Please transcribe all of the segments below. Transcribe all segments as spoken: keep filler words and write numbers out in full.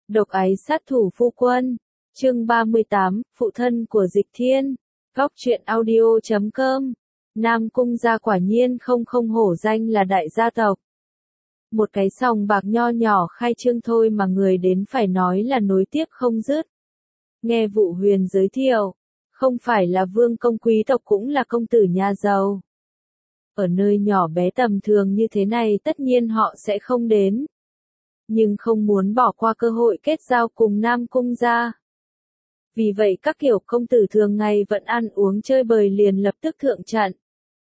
Độc ái sát thủ phu quân. Chương ba mươi tám, phụ thân của Dịch Thiên. Góc truyện audio chấm com. Nam Cung gia quả nhiên không không hổ danh là đại gia tộc. Một cái sòng bạc nho nhỏ khai trương thôi mà người đến phải nói là nối tiếp không dứt. Nghe Vụ Huyền giới thiệu, không phải là vương công quý tộc cũng là công tử nhà giàu. Ở nơi nhỏ bé tầm thường như thế này tất nhiên họ sẽ không đến. Nhưng không muốn bỏ qua cơ hội kết giao cùng Nam Cung gia. Vì vậy các kiểu công tử thường ngày vẫn ăn uống chơi bời liền lập tức thượng trận.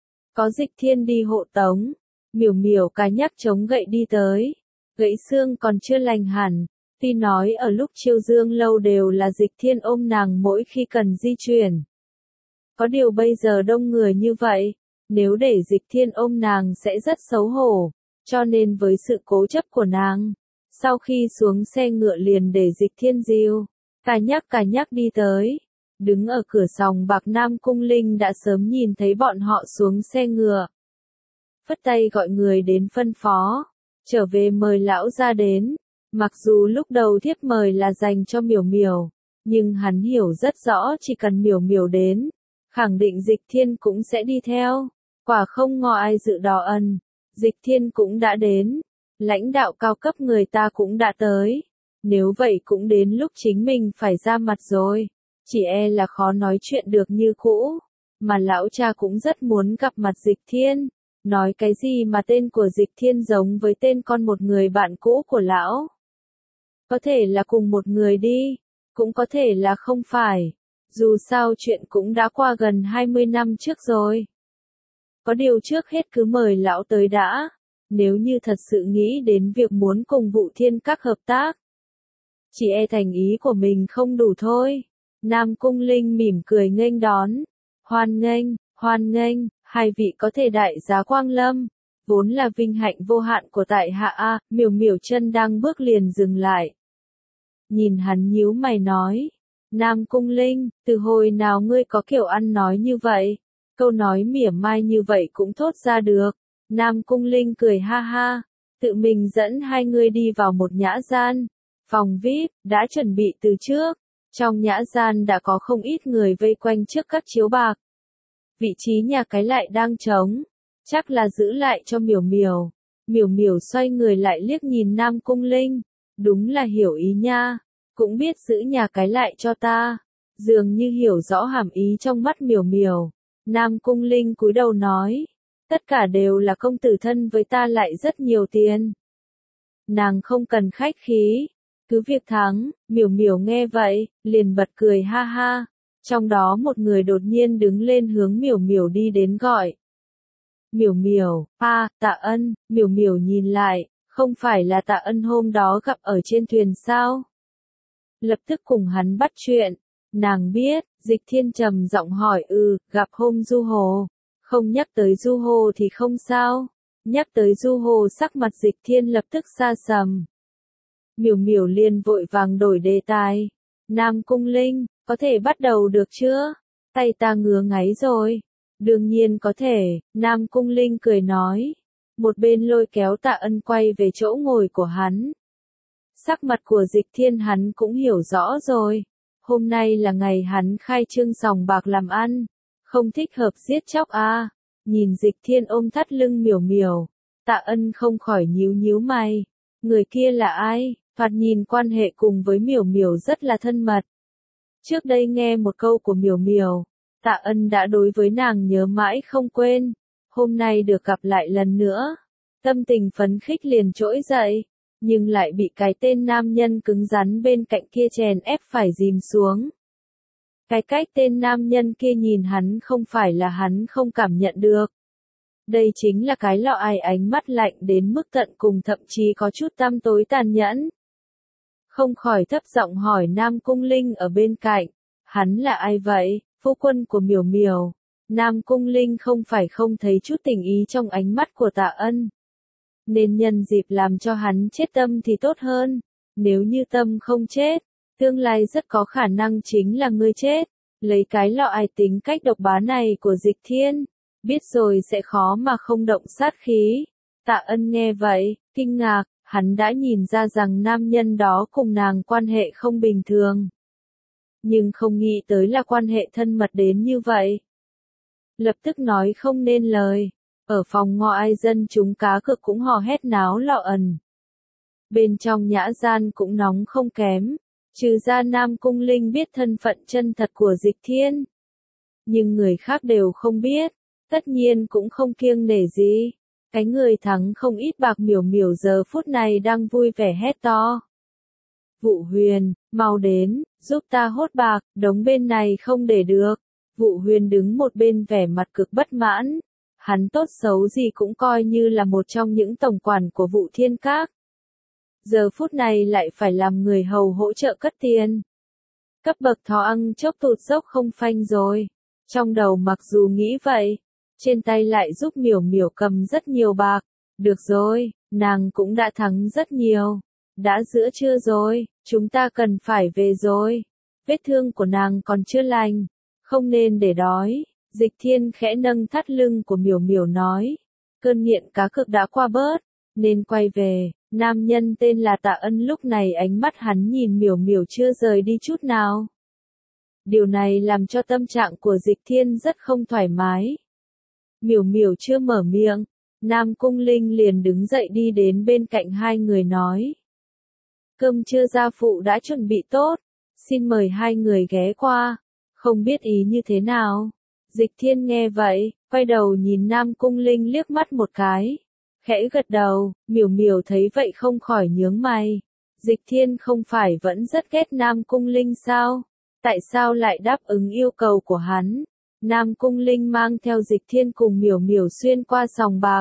Có Dịch Thiên đi hộ tống, miểu miểu cài nhắc chống gậy đi tới. Gãy xương còn chưa lành hẳn, tuy nói ở lúc Chiêu Dương lâu đều là Dịch Thiên ôm nàng mỗi khi cần di chuyển. Có điều bây giờ đông người như vậy, nếu để Dịch Thiên ôm nàng sẽ rất xấu hổ, cho nên với sự cố chấp của nàng, sau khi xuống xe ngựa liền để Dịch Thiên dìu, cài nhắc cài nhắc đi tới. Đứng ở cửa sòng bạc Nam Cung Linh đã sớm nhìn thấy bọn họ xuống xe ngựa. Phất tay gọi người đến phân phó, trở về mời lão ra đến. Mặc dù lúc đầu thiếp mời là dành cho miểu miểu, nhưng hắn hiểu rất rõ chỉ cần miểu miểu đến, khẳng định Dịch Thiên cũng sẽ đi theo. Quả không ngờ ai dự đò ân, Dịch Thiên cũng đã đến, lãnh đạo cao cấp người ta cũng đã tới. Nếu vậy cũng đến lúc chính mình phải ra mặt rồi, chỉ e là khó nói chuyện được như cũ. Mà lão cha cũng rất muốn gặp mặt Dịch Thiên, nói cái gì mà tên của Dịch Thiên giống với tên con một người bạn cũ của lão. Có thể là cùng một người đi, cũng có thể là không phải. Dù sao chuyện cũng đã qua gần hai mươi năm trước rồi. Có điều trước hết cứ mời lão tới đã, nếu như thật sự nghĩ đến việc muốn cùng Vụ Thiên các hợp tác. Chỉ e thành ý của mình không đủ thôi. Nam Cung Linh mỉm cười nghênh đón. Hoan nghênh, hoan nghênh, hai vị có thể đại giá quang lâm. Vốn là vinh hạnh vô hạn của tại hạ a. Miểu miểu chân đang bước liền dừng lại. Nhìn hắn nhíu mày nói. Nam Cung Linh, từ hồi nào ngươi có kiểu ăn nói như vậy? Câu nói mỉa mai như vậy cũng thốt ra được. Nam Cung Linh cười ha ha. Tự mình dẫn hai người đi vào một nhã gian. Phòng vi ai pi, đã chuẩn bị từ trước. Trong nhã gian đã có không ít người vây quanh trước các chiếu bạc. Vị trí nhà cái lại đang trống. Chắc là giữ lại cho miểu miểu. Miểu miểu xoay người lại liếc nhìn Nam Cung Linh. Đúng là hiểu ý nha. Cũng biết giữ nhà cái lại cho ta. Dường như hiểu rõ hàm ý trong mắt miểu miểu. Nam Cung Linh cúi đầu nói. Tất cả đều là công tử thân với ta lại rất nhiều tiền. Nàng không cần khách khí. Cứ việc thắng, miểu miểu nghe vậy, liền bật cười ha ha. Trong đó một người đột nhiên đứng lên hướng miểu miểu đi đến gọi. Miểu miểu, a, Tạ Ân. Miểu miểu nhìn lại, không phải là Tạ Ân hôm đó gặp ở trên thuyền sao? Lập tức cùng hắn bắt chuyện. Nàng biết, Dịch Thiên trầm giọng hỏi ừ, gặp hôm Du Hồ. Không nhắc tới Du Hồ thì không sao. Nhắc tới Du Hồ sắc mặt Dịch Thiên lập tức xa sầm. Miểu miểu liền vội vàng đổi đề tài. Nam Cung Linh, có thể bắt đầu được chưa? Tay ta ngứa ngáy rồi. Đương nhiên có thể, Nam Cung Linh cười nói. Một bên lôi kéo Tạ Ân quay về chỗ ngồi của hắn. Sắc mặt của Dịch Thiên hắn cũng hiểu rõ rồi. Hôm nay là ngày hắn khai trương sòng bạc làm ăn. Không thích hợp giết chóc à. Nhìn Dịch Thiên ôm thắt lưng miểu miểu. Tạ Ân không khỏi nhíu nhíu mày. Người kia là ai? Thoạt nhìn quan hệ cùng với miểu miểu rất là thân mật. Trước đây nghe một câu của miểu miểu. Tạ Ân đã đối với nàng nhớ mãi không quên. Hôm nay được gặp lại lần nữa. Tâm tình phấn khích liền trỗi dậy. Nhưng lại bị cái tên nam nhân cứng rắn bên cạnh kia chèn ép phải dìm xuống. Cái cách tên nam nhân kia nhìn hắn không phải là hắn không cảm nhận được. Đây chính là cái lọ ai ánh mắt lạnh đến mức tận cùng thậm chí có chút tăm tối tàn nhẫn. Không khỏi thấp giọng hỏi Nam Cung Linh ở bên cạnh. Hắn là ai vậy? Phu quân của miểu miểu. Nam Cung Linh không phải không thấy chút tình ý trong ánh mắt của Tạ Ân. Nên nhân dịp làm cho hắn chết tâm thì tốt hơn. Nếu như tâm không chết, tương lai rất có khả năng chính là ngươi chết. Lấy cái lọ ai tính cách độc bá này của Dịch Thiên, biết rồi sẽ khó mà không động sát khí. Tạ Ân nghe vậy, kinh ngạc, Hắn đã nhìn ra rằng nam nhân đó cùng nàng quan hệ không bình thường. Nhưng không nghĩ tới là quan hệ thân mật đến như vậy. Lập tức nói không nên lời. Ở phòng ngoại dân chúng cá cược cũng hò hét náo lọ ẩn. Bên trong nhã gian cũng nóng không kém. Trừ ra Nam Cung Linh biết thân phận chân thật của Dịch Thiên. Nhưng người khác đều không biết. Tất nhiên cũng không kiêng nể gì. Cái người thắng không ít bạc miểu miểu giờ phút này đang vui vẻ hét to. Vụ Huyền, mau đến, giúp ta hốt bạc, đống bên này không để được. Vụ Huyền đứng một bên vẻ mặt cực bất mãn. Hắn tốt xấu gì cũng coi như là một trong những tổng quản của Vụ Thiên Các. Giờ phút này lại phải làm người hầu hỗ trợ cất tiền. Cấp bậc thó ăn chốc tụt dốc không phanh rồi. Trong đầu mặc dù nghĩ vậy, trên tay lại giúp miểu miểu cầm rất nhiều bạc. Được rồi, nàng cũng đã thắng rất nhiều. Đã giữa trưa rồi, chúng ta cần phải về rồi. Vết thương của nàng còn chưa lành, không nên để đói. Dịch Thiên khẽ nâng thắt lưng của miểu miểu nói. Cơn nghiện cá cược đã qua bớt, nên quay về. Nam nhân tên là Tạ Ân lúc này ánh mắt hắn nhìn miểu miểu chưa rời đi chút nào. Điều này làm cho tâm trạng của Dịch Thiên rất không thoải mái. Miểu miểu chưa mở miệng, Nam Cung Linh liền đứng dậy đi đến bên cạnh hai người nói. Cơm trưa gia phụ đã chuẩn bị tốt, xin mời hai người ghé qua, không biết ý như thế nào. Dịch Thiên nghe vậy, quay đầu nhìn Nam Cung Linh liếc mắt một cái, khẽ gật đầu, miểu miểu thấy vậy không khỏi nhướng mày. Dịch Thiên không phải vẫn rất ghét Nam Cung Linh sao? Tại sao lại đáp ứng yêu cầu của hắn? Nam Cung Linh mang theo Dịch Thiên cùng miểu miểu xuyên qua sòng bạc.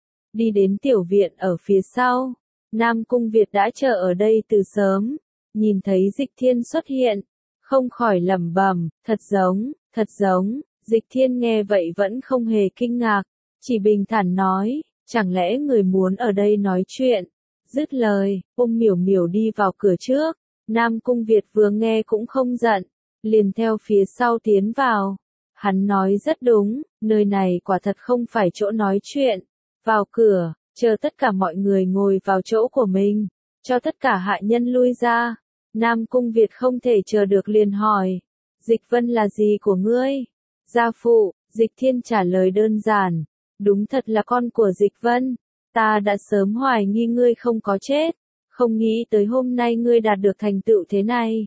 Đi đến tiểu viện ở phía sau. Nam Cung Việt đã chờ ở đây từ sớm. Nhìn thấy Dịch Thiên xuất hiện. Không khỏi lẩm bẩm, thật giống, thật giống. Dịch Thiên nghe vậy vẫn không hề kinh ngạc. Chỉ bình thản nói, chẳng lẽ người muốn ở đây nói chuyện. Dứt lời, ôm miểu miểu đi vào cửa trước. Nam Cung Việt vừa nghe cũng không giận. Liền theo phía sau tiến vào. Hắn nói rất đúng, nơi này quả thật không phải chỗ nói chuyện. Vào cửa, chờ tất cả mọi người ngồi vào chỗ của mình, cho tất cả hạ nhân lui ra. Nam Cung Việt không thể chờ được liền hỏi, Dịch Vân là gì của ngươi? Gia phụ, Dịch Thiên trả lời đơn giản, đúng thật là con của Dịch Vân, ta đã sớm hoài nghi ngươi không có chết, không nghĩ tới hôm nay ngươi đạt được thành tựu thế này.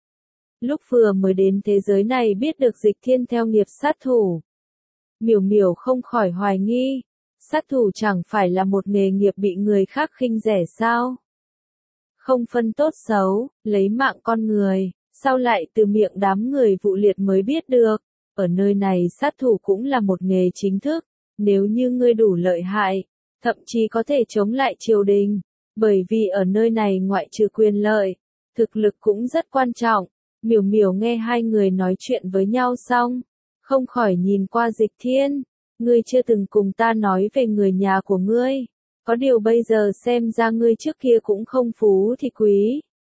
Lúc vừa mới đến thế giới này biết được Dịch Thiên theo nghiệp sát thủ. Miểu miểu không khỏi hoài nghi, sát thủ chẳng phải là một nghề nghiệp bị người khác khinh rẻ sao? Không phân tốt xấu, lấy mạng con người, sao lại từ miệng đám người vụ liệt mới biết được? Ở nơi này sát thủ cũng là một nghề chính thức, nếu như ngươi đủ lợi hại, thậm chí có thể chống lại triều đình, bởi vì ở nơi này ngoại trừ quyền lợi, thực lực cũng rất quan trọng. Miểu miểu nghe hai người nói chuyện với nhau xong, không khỏi nhìn qua Dịch Thiên, ngươi chưa từng cùng ta nói về người nhà của ngươi, có điều bây giờ xem ra ngươi trước kia cũng không phú thì quý.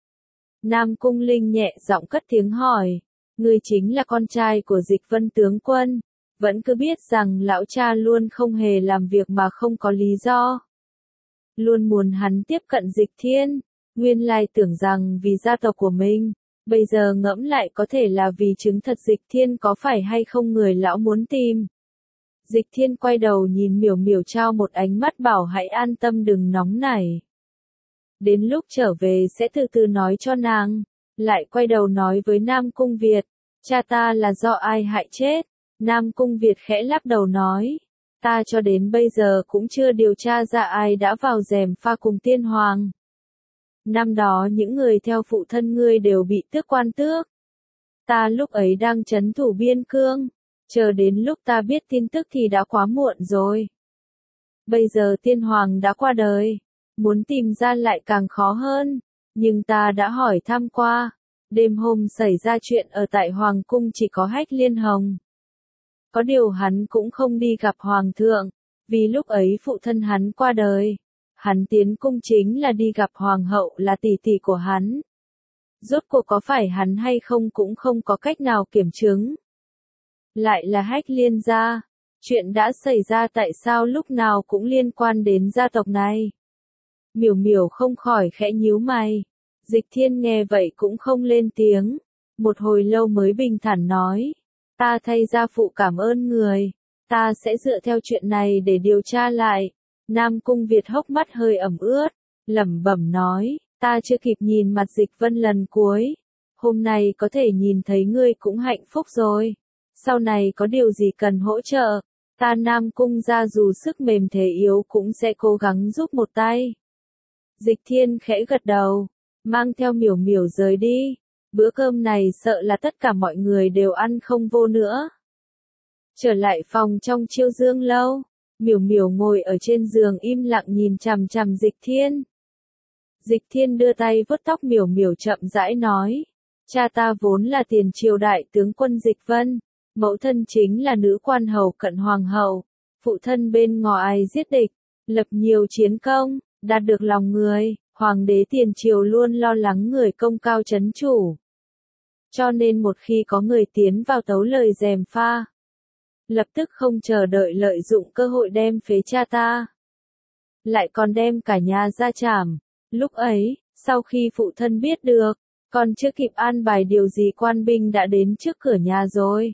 Nam Cung Linh nhẹ giọng cất tiếng hỏi, ngươi chính là con trai của Dịch Vân tướng quân, vẫn cứ biết rằng lão cha luôn không hề làm việc mà không có lý do. Luôn muốn hắn tiếp cận Dịch Thiên, nguyên lai tưởng rằng vì gia tộc của mình. Bây giờ ngẫm lại có thể là vì chứng thật Dịch Thiên có phải hay không người lão muốn tìm. Dịch Thiên quay đầu nhìn miểu miểu trao một ánh mắt bảo hãy an tâm đừng nóng nảy. Đến lúc trở về sẽ từ từ nói cho nàng. Lại quay đầu nói với Nam Cung Việt, cha ta là do ai hại chết. Nam Cung Việt khẽ lắc đầu nói, ta cho đến bây giờ cũng chưa điều tra ra ai đã vào rèm pha cùng tiên hoàng. Năm đó những người theo phụ thân ngươi đều bị tước quan tước. Ta lúc ấy đang trấn thủ biên cương, chờ đến lúc ta biết tin tức thì đã quá muộn rồi. Bây giờ tiên hoàng đã qua đời, muốn tìm ra lại càng khó hơn, nhưng ta đã hỏi thăm qua, đêm hôm xảy ra chuyện ở tại Hoàng cung chỉ có Hách Liên Hồng. Có điều hắn cũng không đi gặp Hoàng thượng, vì lúc ấy phụ thân hắn qua đời. Hắn tiến cung chính là đi gặp hoàng hậu là tỷ tỷ của hắn. Rốt cuộc có phải hắn hay không cũng không có cách nào kiểm chứng. Lại là Hách Liên gia, chuyện đã xảy ra tại sao lúc nào cũng liên quan đến gia tộc này. Miểu miểu không khỏi khẽ nhíu mày. Dịch Thiên nghe vậy cũng không lên tiếng. Một hồi lâu mới bình thản nói. Ta thay gia phụ cảm ơn người. Ta sẽ dựa theo chuyện này để điều tra lại. Nam Cung Việt hốc mắt hơi ẩm ướt. Lẩm bẩm nói. Ta chưa kịp nhìn mặt Dịch Vân lần cuối. Hôm nay có thể nhìn thấy ngươi cũng hạnh phúc rồi. Sau này có điều gì cần hỗ trợ. Ta Nam Cung gia dù sức mềm thể yếu cũng sẽ cố gắng giúp một tay. Dịch Thiên khẽ gật đầu. Mang theo miểu miểu rời đi. Bữa cơm này sợ là tất cả mọi người đều ăn không vô nữa. Trở lại phòng trong Chiêu Dương lâu. Miểu miểu ngồi ở trên giường im lặng nhìn chằm chằm Dịch Thiên. Dịch Thiên đưa tay vuốt tóc miểu miểu chậm rãi nói. Cha ta vốn là tiền triều đại tướng quân Dịch Vân. Mẫu thân chính là nữ quan hầu cận hoàng hậu. Phụ thân bên ngoài giết địch. Lập nhiều chiến công. Đạt được lòng người. Hoàng đế tiền triều luôn lo lắng người công cao chấn chủ. Cho nên một khi có người tiến vào tấu lời gièm pha. Lập tức không chờ đợi lợi dụng cơ hội đem phế cha ta. Lại còn đem cả nhà ra trảm. Lúc ấy, sau khi phụ thân biết được, còn chưa kịp an bài điều gì quan binh đã đến trước cửa nhà rồi.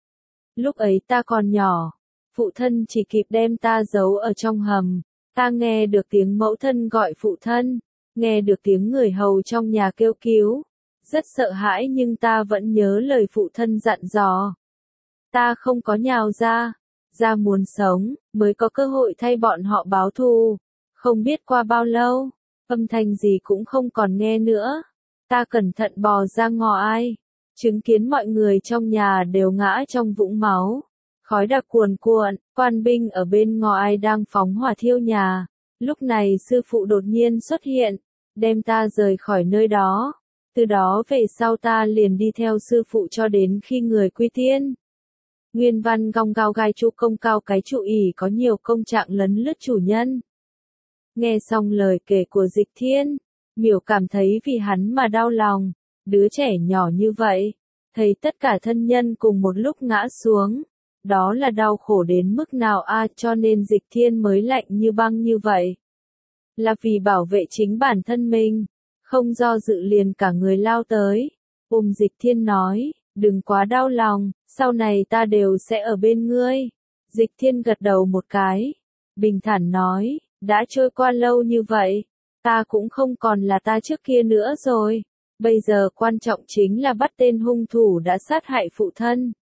Lúc ấy ta còn nhỏ, phụ thân chỉ kịp đem ta giấu ở trong hầm. Ta nghe được tiếng mẫu thân gọi phụ thân, nghe được tiếng người hầu trong nhà kêu cứu. Rất sợ hãi nhưng ta vẫn nhớ lời phụ thân dặn dò. Ta không có nhào ra, ra muốn sống, mới có cơ hội thay bọn họ báo thù. Không biết qua bao lâu, âm thanh gì cũng không còn nghe nữa. Ta cẩn thận bò ra ngõ ai, chứng kiến mọi người trong nhà đều ngã trong vũng máu. Khói đặc cuồn cuộn, quan binh ở bên ngõ ai đang phóng hỏa thiêu nhà. Lúc này sư phụ đột nhiên xuất hiện, đem ta rời khỏi nơi đó. Từ đó về sau ta liền đi theo sư phụ cho đến khi người quy tiên. Nguyên văn gong cao gai trụ công cao cái trụ ỉ có nhiều công trạng lấn lướt chủ nhân. Nghe xong lời kể của Dịch Thiên, miểu cảm thấy vì hắn mà đau lòng. Đứa trẻ nhỏ như vậy, thấy tất cả thân nhân cùng một lúc ngã xuống. Đó là đau khổ đến mức nào a à, cho nên Dịch Thiên mới lạnh như băng như vậy. Là vì bảo vệ chính bản thân mình. Không do dự liền cả người lao tới. Ôm Dịch Thiên nói, đừng quá đau lòng, sau này ta đều sẽ ở bên ngươi. Dịch Thiên gật đầu một cái. Bình thản nói, đã trôi qua lâu như vậy. Ta cũng không còn là ta trước kia nữa rồi. Bây giờ quan trọng chính là bắt tên hung thủ đã sát hại phụ thân.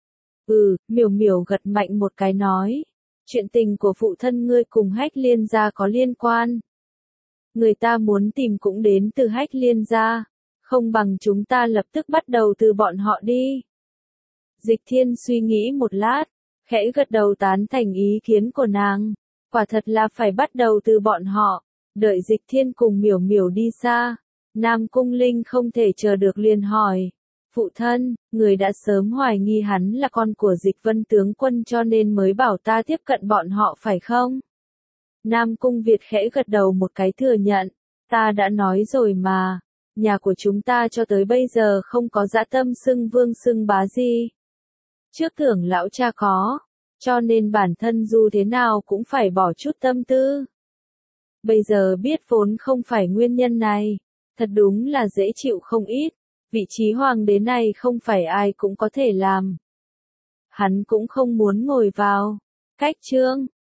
Ừ, miểu miểu gật mạnh một cái nói. Chuyện tình của phụ thân ngươi cùng Hách Liên gia có liên quan. Người ta muốn tìm cũng đến từ Hách Liên gia. Không bằng chúng ta lập tức bắt đầu từ bọn họ đi. Dịch Thiên suy nghĩ một lát, khẽ gật đầu tán thành ý kiến của nàng. Quả thật là phải bắt đầu từ bọn họ. Đợi Dịch Thiên cùng miểu miểu đi xa. Nam Cung Linh không thể chờ được liền hỏi. Phụ thân, người đã sớm hoài nghi hắn là con của Dịch Vân tướng quân cho nên mới bảo ta tiếp cận bọn họ phải không? Nam Cung Việt khẽ gật đầu một cái thừa nhận. Ta đã nói rồi mà. Nhà của chúng ta cho tới bây giờ không có dã tâm xưng vương xưng bá gì. Trước tưởng lão cha có. Cho nên bản thân dù thế nào cũng phải bỏ chút tâm tư. Bây giờ biết vốn không phải nguyên nhân này. Thật đúng là dễ chịu không ít. Vị trí hoàng đế này không phải ai cũng có thể làm. Hắn cũng không muốn ngồi vào. Cách chương